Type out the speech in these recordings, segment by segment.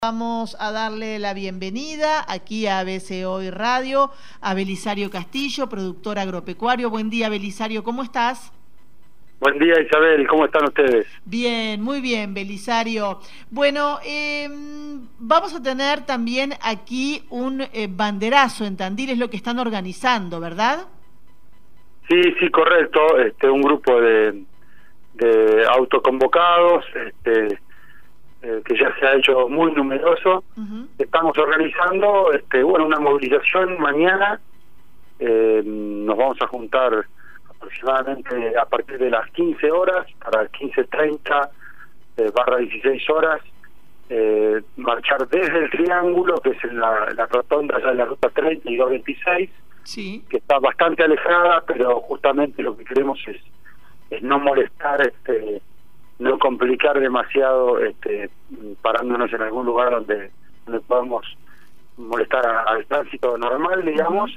Vamos a darle la bienvenida aquí a ABC Hoy Radio, a Belisario Castillo, productor agropecuario. Buen día, Belisario, ¿cómo estás? Buen día, Isabel, ¿cómo están ustedes? Bien, muy bien, Belisario. Bueno, vamos a tener también aquí un banderazo en Tandil, es lo que están organizando, ¿verdad? Sí, correcto. Un grupo de autoconvocados, que ya se ha hecho muy numeroso. Estamos organizando, una movilización mañana. Nos vamos a juntar aproximadamente a partir de las 15 horas, para 15:30 barra 16 horas, marchar desde el Triángulo, que es en la rotonda ya de la ruta 30 y 226, sí, que está bastante alejada, pero justamente lo que queremos es no molestar, no complicar demasiado, parándonos en algún lugar donde podamos molestar al tránsito normal, digamos.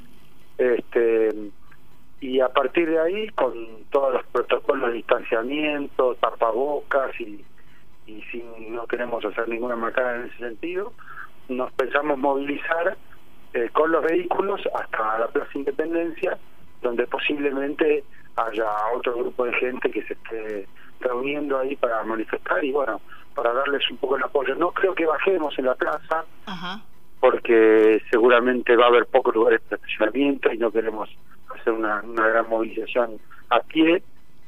Y a partir de ahí, con todos los protocolos de distanciamiento, tapabocas y si no queremos hacer ninguna marcada en ese sentido, nos pensamos movilizar con los vehículos hasta la Plaza Independencia, donde posiblemente haya otro grupo de gente que se esté reuniendo ahí para manifestar y para darles un poco el apoyo. No creo que bajemos en la plaza, porque seguramente va a haber pocos lugares de estacionamiento y no queremos hacer una gran movilización a pie,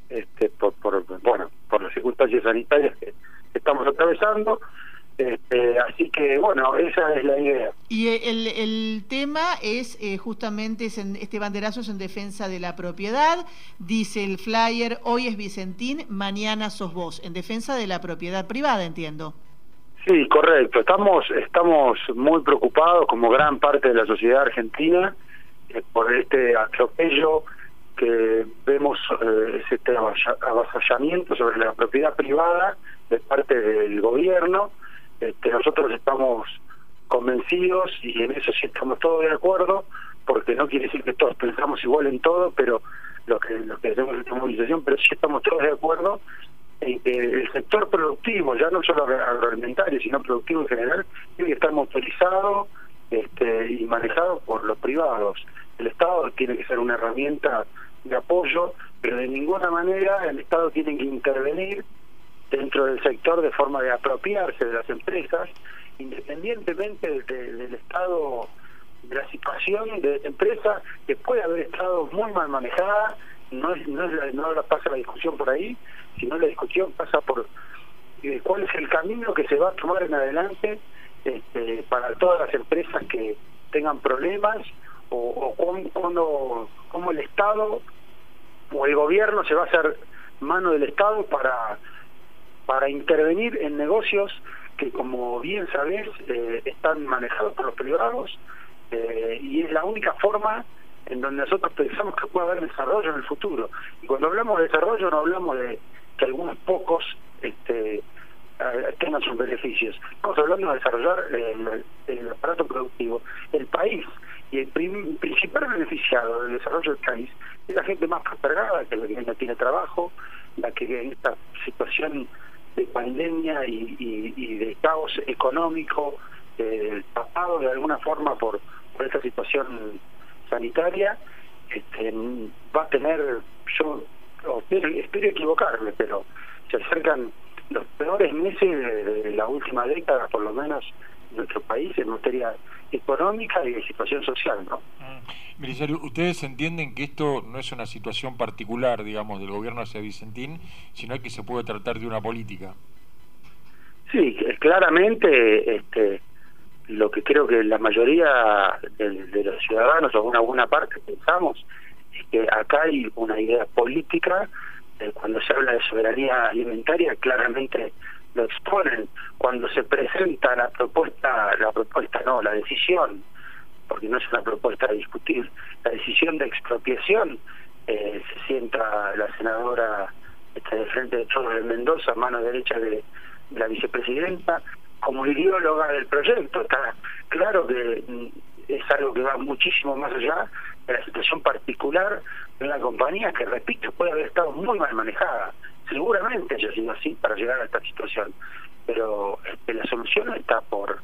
por las circunstancias sanitarias que estamos atravesando. Así que esa es la idea. Y el tema es justamente este banderazo es en defensa de la propiedad. Dice el flyer: hoy es Vicentín, mañana sos vos, en defensa de la propiedad privada, entiendo. Sí, correcto. Estamos muy preocupados, como gran parte de la sociedad argentina, por este atropello que vemos, este avasallamiento sobre la propiedad privada de parte del gobierno. Nosotros estamos convencidos, y en eso sí estamos todos de acuerdo, porque no quiere decir que todos pensamos igual en todo, pero lo que hacemos esta movilización, pero sí estamos todos de acuerdo en que el sector productivo, ya no solo agroalimentario, sino productivo en general, tiene que estar motorizado y manejado por los privados. El Estado tiene que ser una herramienta de apoyo, pero de ninguna manera el Estado tiene que intervenir dentro del sector de forma de apropiarse de las empresas, independientemente del estado de la situación de la empresa, que puede haber estado muy mal manejada. No pasa la discusión por ahí, sino la discusión pasa por cuál es el camino que se va a tomar en adelante para todas las empresas que tengan problemas, o cómo el Estado o el gobierno se va a hacer mano del Estado para intervenir en negocios que, como bien sabés, están manejados por los privados, y es la única forma en donde nosotros pensamos que puede haber desarrollo en el futuro. Y cuando hablamos de desarrollo no hablamos de que algunos pocos tengan sus beneficios. Estamos hablando de desarrollar el aparato productivo, el país, y el principal beneficiado del desarrollo del país es la gente más postergada, que la que no tiene trabajo, la que en esta situación de pandemia y de caos económico, tapado de alguna forma por esta situación sanitaria, va a tener, yo espero equivocarme, pero se acercan los peores meses de la última década, por lo menos en nuestro país, en materia económica y de situación social, ¿no? Belisario, ¿ustedes entienden que esto no es una situación particular, digamos, del gobierno hacia Vicentín, sino que se puede tratar de una política? Sí, claramente, lo que creo que la mayoría de los ciudadanos, o una buena parte, pensamos, es que acá hay una idea política. Cuando se habla de soberanía alimentaria, claramente lo exponen. Cuando se presenta la decisión, porque no es una propuesta de discutir, la decisión de expropiación, se sienta la senadora de Frente de Todos de Mendoza, mano derecha de la vicepresidenta, como ideóloga del proyecto. Está claro que es algo que va muchísimo más allá de la situación particular de una compañía que, repito, puede haber estado muy mal manejada. Seguramente haya sido así para llegar a esta situación, pero la solución está por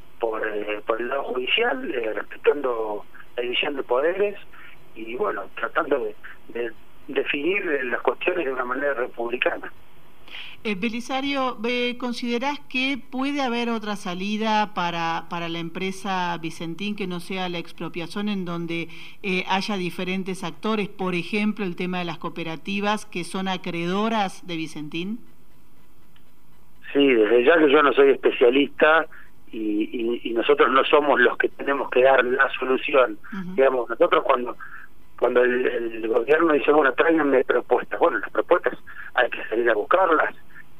el lado judicial, respetando la división de poderes y bueno, tratando de definir las cuestiones de una manera republicana. Belisario, ¿considerás que puede haber otra salida para la empresa Vicentín que no sea la expropiación, en donde haya diferentes actores, por ejemplo el tema de las cooperativas que son acreedoras de Vicentín? Sí, desde ya que yo no soy especialista y nosotros no somos los que tenemos que dar la solución. Digamos, nosotros cuando el gobierno dice, bueno, tráiganme propuestas, bueno, las propuestas hay que salir a buscarlas.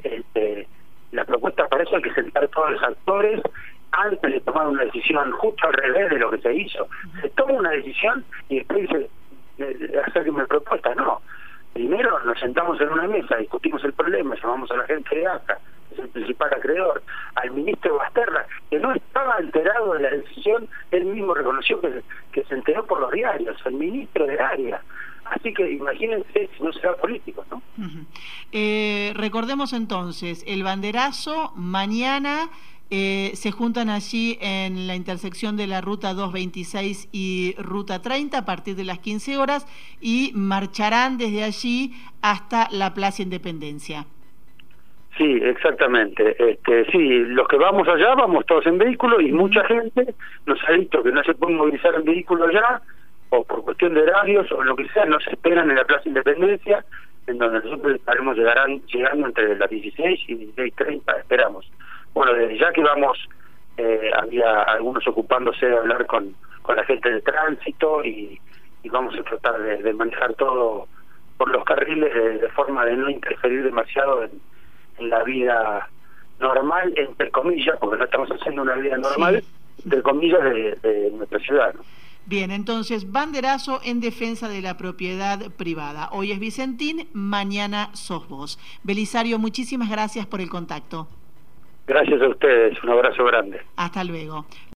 La propuesta, para eso hay que sentar todos los actores antes de tomar una decisión, justo al revés de lo que se hizo. Se toma una decisión y después dice, hacerme propuestas. No, primero nos sentamos en una mesa, discutimos el problema, llamamos a la gente de ACA, que es el principal acreedor, al ministro Basterra, que no estaba enterado de la decisión, él mismo reconoció que se enteró por los diarios, el ministro de área. Así que imagínense si no será político, ¿no? Recordemos entonces, el banderazo mañana se juntan allí en la intersección de la ruta 226 y ruta 30 a partir de las 15 horas y marcharán desde allí hasta la Plaza Independencia. Sí, exactamente. Sí, los que vamos allá vamos todos en vehículo y mucha gente nos ha dicho que no se puede movilizar en vehículo allá, o por cuestión de horarios o lo que sea, nos esperan en la Plaza Independencia, en donde nosotros estaremos llegando entre las 16 y 16:30, esperamos. Bueno, desde ya que vamos, había algunos ocupándose de hablar con la gente de tránsito y vamos a tratar de manejar todo por los carriles de forma de no interferir demasiado en la vida normal, entre comillas, porque no estamos haciendo una vida normal, entre comillas, de nuestra ciudad, ¿no? Bien, entonces, banderazo en defensa de la propiedad privada. Hoy es Vicentín, mañana sos vos. Belisario, muchísimas gracias por el contacto. Gracias a ustedes, un abrazo grande. Hasta luego.